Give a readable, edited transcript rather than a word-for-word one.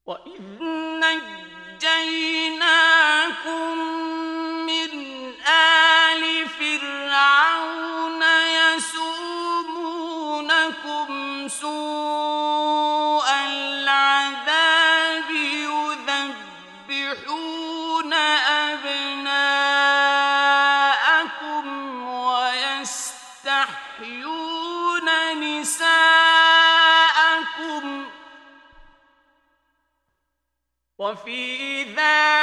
وَإِذْ نَجَّيْنَاكُمْ مِنْ آلِ فِرْعَوْنَ يَسُومُونَكُمْ سُوءَ الْعَذَابِ يُذَبِّحُونَ أَبْنَاءَكُمْ وَيَسْتَحْيُونَ نِسَاءَكُمْ وَفِي ذَلِكَ